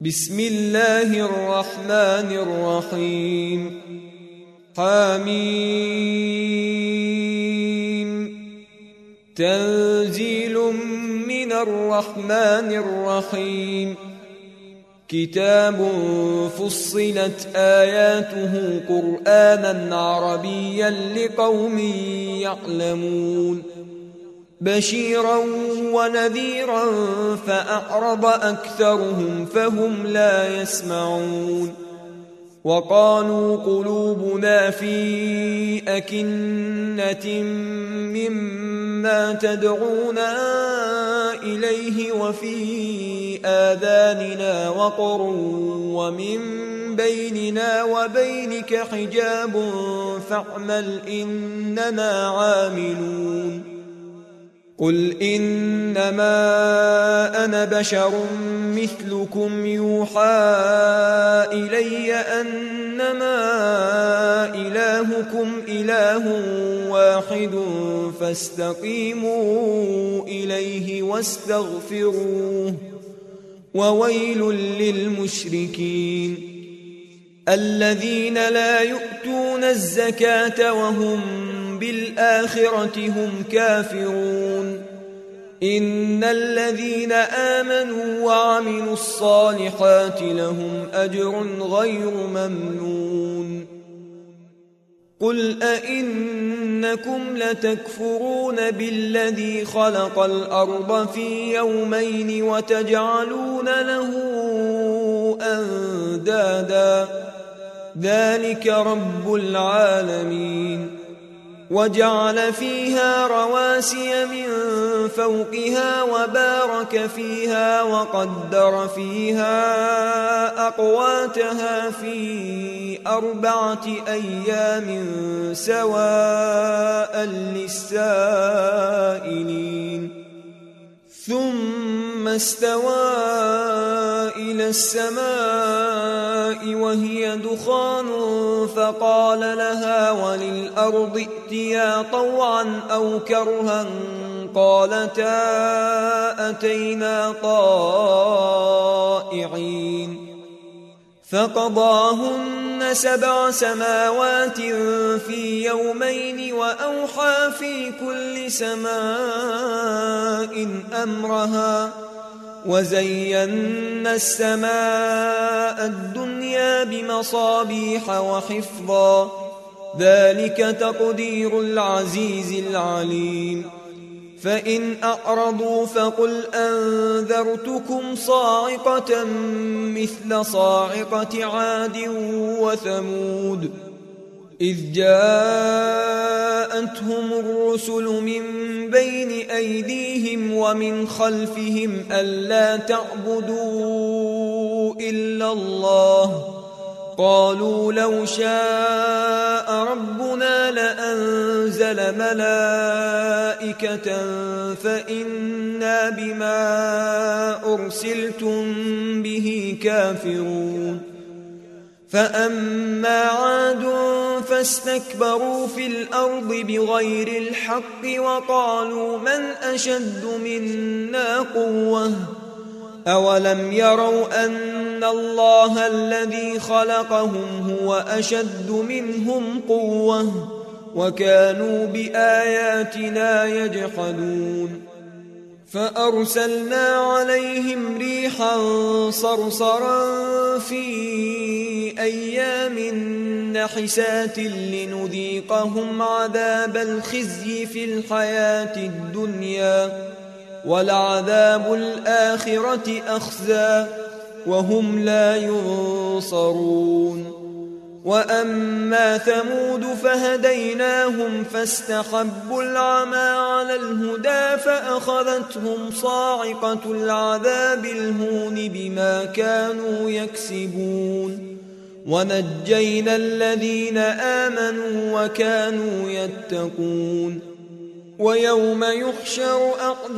بسم الله الرحمن الرحيم حميم تنزيل من الرحمن الرحيم كتاب فصلت آياته قرآنا عربيا لقوم يعلمون بشيرا ونذيرا فأعرض أكثرهم فهم لا يسمعون وقالوا قلوبنا في أكنة مما تدعونا إليه وفي آذاننا وقر ومن بيننا وبينك حجاب فاعمل إننا عاملون قل إنما أنا بشر مثلكم يوحى إلي أنما إلهكم إله واحد فاستقيموا إليه واستغفروه وويل للمشركين الذين لا يؤتون الزكاة وهم بالآخرة هم كافرون إن الذين آمنوا وعملوا الصالحات لهم أجر غير ممنون قل أئنكم لتكفرون بالذي خلق الأرض في يومين وتجعلون له أندادا ذلك رب العالمين وجعل فيها رواسي من فوقها وبارك فيها وقدر فيها أقواتها في 4 أيام سواء للسائلين ثم استوى إلى السماء وهي دخان فقال لها وللأرض ائتيا طوعا أو كرها قالتا أتينا طائعين فقضاهن 7 سماوات في يومين وأوحى في كل سماء أمرها وزينا السماء الدنيا بمصابيح وحفظا ذلك تقدير العزيز العليم فإن أعرضوا فقل أنذرتكم صاعقة مثل صاعقة عاد وثمود إذ جاءتهم الرسل من بين أيديهم ومن خلفهم ألا تعبدوا إلا الله قالوا لو شاء ربنا لأنزل ملائكة فإنا بما أرسلتم به كافرون فأما عاد فاستكبروا في الأرض بغير الحق وقالوا من أشد منا قوة أولم يروا أن الله الذي خلقهم هو أشد منهم قوة وكانوا بآياتنا يجحدون فأرسلنا عليهم ريحا صرصرا في أيام نحسات لنذيقهم عذاب الخزي في الحياة الدنيا ولعذاب الآخرة أخزى وهم لا ينصرون وأما ثمود فهديناهم فاستحبوا العمى على الهدى فأخذتهم صاعقة العذاب الهون بما كانوا يكسبون ونجينا الذين آمنوا وكانوا يتقون ويوم يحشر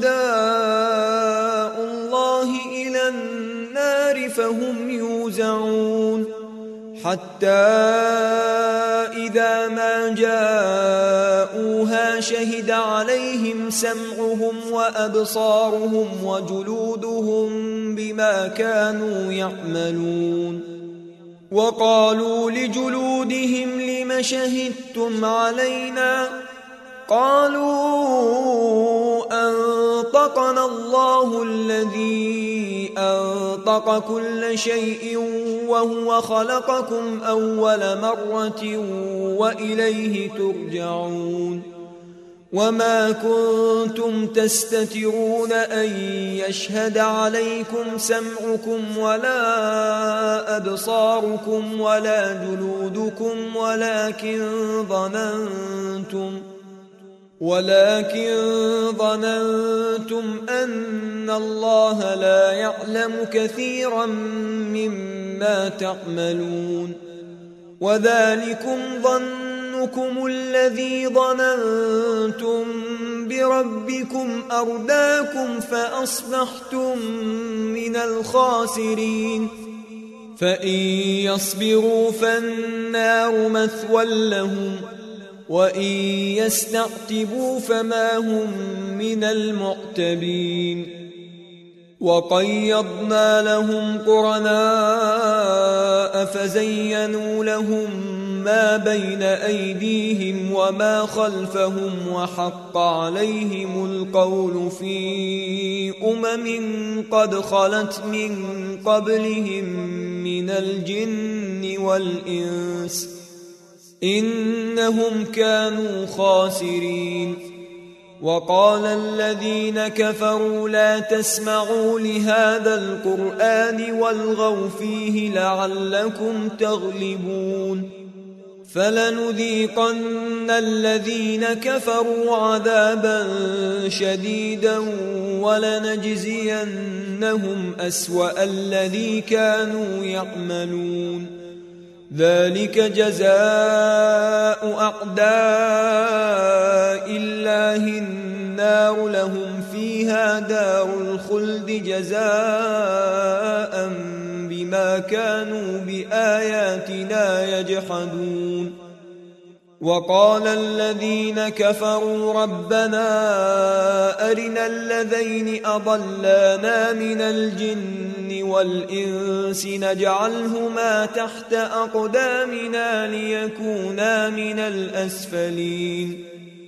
أعداء الله إلى النار فهم يوزعون حتى إذا ما جاءوها شهد عليهم عليهم سمعهم وأبصارهم وجلودهم بما كانوا يعملون. وقالوا لجلودهم لم شهدتم علينا؟ قالوا أنطقنا الله الذي أنطق كل شيء وهو خلقكم أول مرة وإليه ترجعون. وما كنتم تستترون أن يشهد عليكم سمعكم ولا أبصاركم ولا جلودكم ولكن ظننتم أن الله لا يعلم كثيرا مما تعملون. وذلكم ظنكم الذي ظننتم بربكم أرداكم فأصبحتم من الخاسرين. فإن يصبروا فالنار مثوى لهم وإن يستعتبوا فما هم من المعتبين. وقيضنا لهم قرناء فزينوا لهم ما بين أيديهم وما خلفهم وحق عليهم القول في قد خلت من قبلهم من الجن والإنس إنهم كانوا خاسرين. وقال الذين كفروا لا تسمعوا لهذا القرآن والغوا فيه لعلكم تغلبون. فلنذيقن الذين كفروا عذابا شديدا ولنجزينهم أسوأ الذي كانوا يعملون. ذلك جزاء أعداء الله النار لهم فيها دار الخلد جزاء بما كانوا بآياتنا يجحدون. وقال الذين كفروا ربنا أرنا الذين أضلانا من الجن والإنس نجعلهما تحت أقدامنا ليكونا من الأسفلين.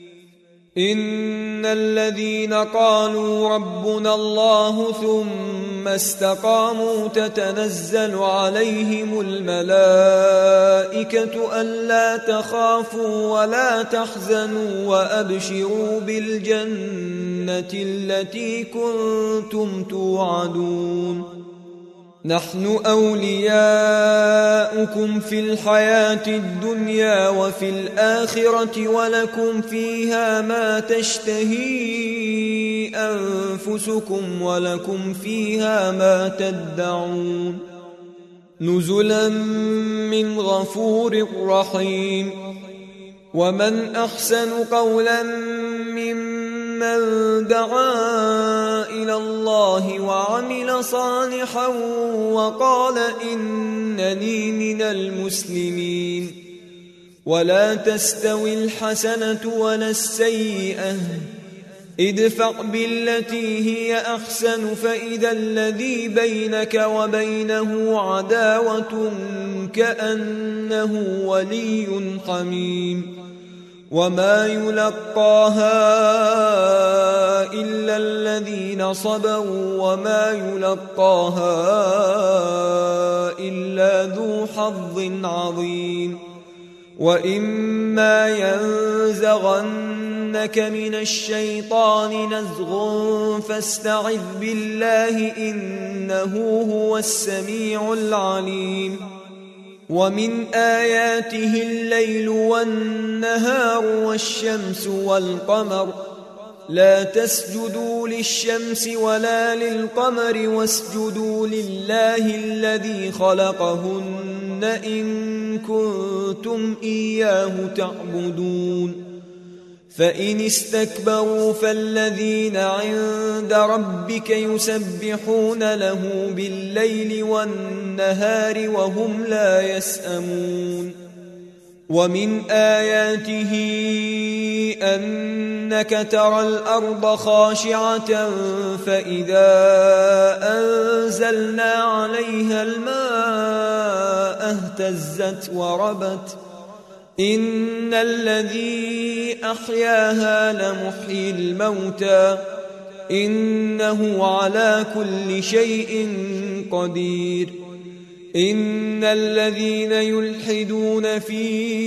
إن الذين قالوا ربنا الله ثم استقاموا تتنزل عليهم الملائكة ألا تخافوا ولا تحزنوا وأبشروا بالجنة التي كنتم توعدون. نحن أولياؤكم في الحياة الدنيا وفي الآخرة ولكم فيها ما تشتهي أنفسكم ولكم فيها ما تدعون. نزلا من غفور رحيم. ومن أحسن قولا ممن دعا إلى الله وعمل صالحا وقال إنني من المسلمين. ولا تستوي الحسنة ولا السيئة ادفع بالتي هي أحسن فإذا الذي بينك وبينه عداوة كأنه ولي حميم. وما يلقاها إلا الذين صبروا وما يلقاها إلا ذو حظ عظيم. وإما ينزغنك من الشيطان نزغ فاستعذ بالله إنه هو السميع العليم. ومن آياته الليل والنهار والشمس والقمر لا تسجدوا للشمس ولا للقمر واسجدوا لله الذي خلقهن إن كنتم إياه تعبدون. فإن استكبروا فالذين عند ربك يسبحون له بالليل والنهار وهم لا يسأمون. ومن آياته أنك ترى الأرض خاشعة فإذا أنزلنا عليها الماء اهتزت وربت إن الذي أحياها لمحيي الموتى إنه على كل شيء قدير إن الذين يلحدون في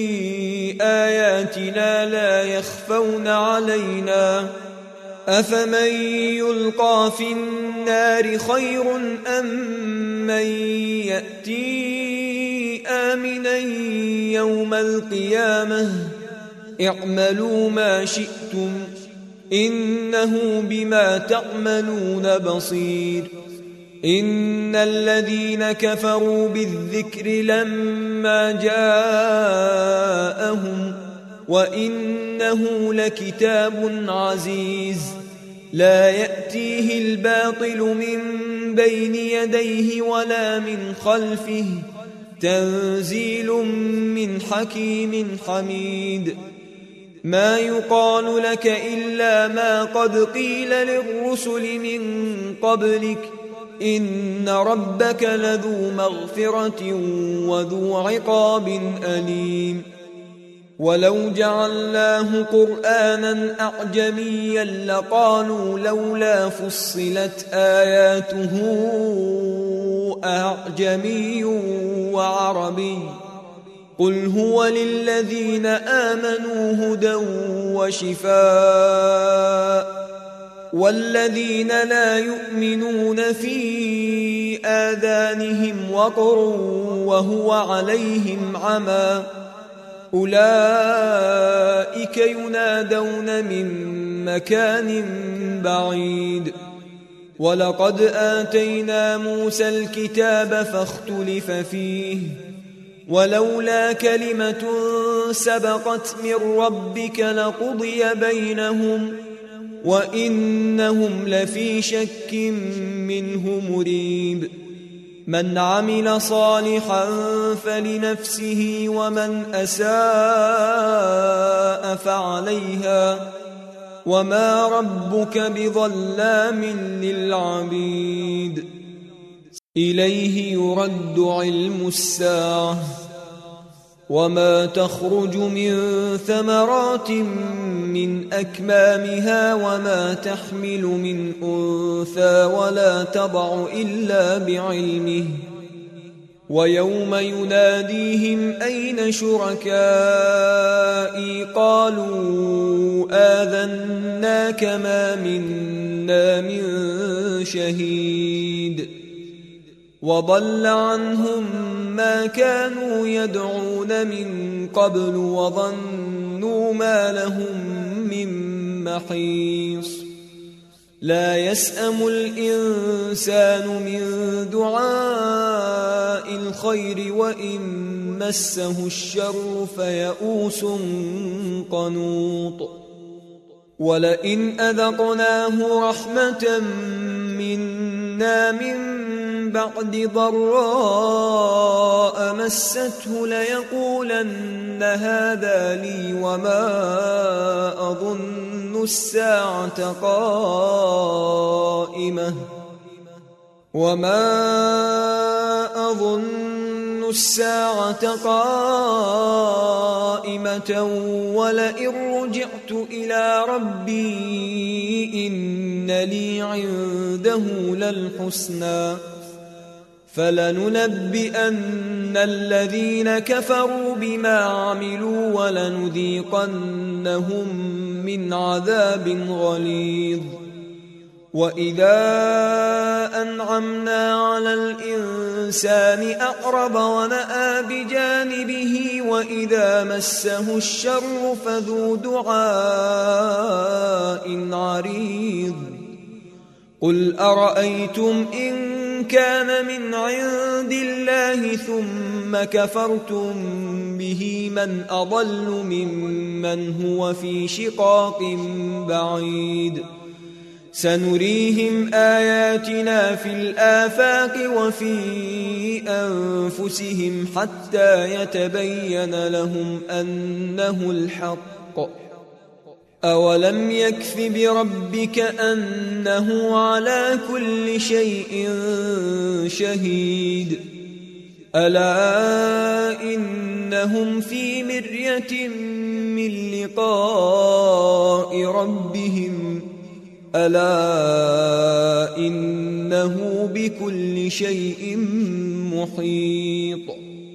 آياتنا لا يخفون علينا أفمن يلقى في النار خير أم من يأتي آمنا يوم القيامة اعملوا ما شئتم إنه بما تعملون بصير إن الذين كفروا بالذكر لما جاءهم وإنه لكتاب عزيز لا يأتيه الباطل من بين يديه ولا من خلفه تنزيل من حكيم حميد ما يقال لك إلا ما قد قيل للرسل من قبلك إن ربك لذو مغفرة وذو عقاب أليم ولو جعلناه قرآنا أعجميا لقالوا لولا فصلت آياته أعجمي وعربي قل هو للذين آمنوا هدى وشفاء والذين لا يؤمنون في آذانهم وقر وهو عليهم عمى أولئك ينادون من مكان بعيد ولقد آتينا موسى الكتاب فاختلف فيه ولولا كلمة سبقت من ربك لقضي بينهم وإنهم لفي شك منه مريب من عمل صالحا فلنفسه ومن أساء فعليها وما ربك بظلام للعبيد إليه يرد علم الساعة وما تخرج من ثمرات من أكمامها وما تحمل من أنثى ولا تضع إلا بعلمه ويوم يناديهم أين شركائي قالوا آذناك ما منا من شهيد وضل عنهم ما كانوا يدعون من قبل وظنوا ما لهم من محيص لا يسأم الإنسان من دعاء الخير وإن مسه الشر فيئوس قنوط ولئن أذقناه رحمة منا من بعد ضراء مسته ليقولن هذا لي وما أظن الساعة قائمة ولئن رجعت إلى ربي إن لي عنده للحسنى فلننبئن الذين كفروا بما عملوا ولنذيقنهم من عذاب غليظ وإذا أنعمنا على الإنسان أعرض ونأى بجانبه وإذا مسه الشر فذو دعاء عريض قل أرأيتم إن كان من عند الله ثم كفرتم به من أضل ممن هو في شقاق بعيد سنريهم آياتنا في الآفاق وفي أنفسهم حتى يتبين لهم أنه الحق. أولم يكف بربك أنه على كل شيء شهيد. ألا إنهم في مرية من لقاء ربهم ألا إنه بكل شيء محيط.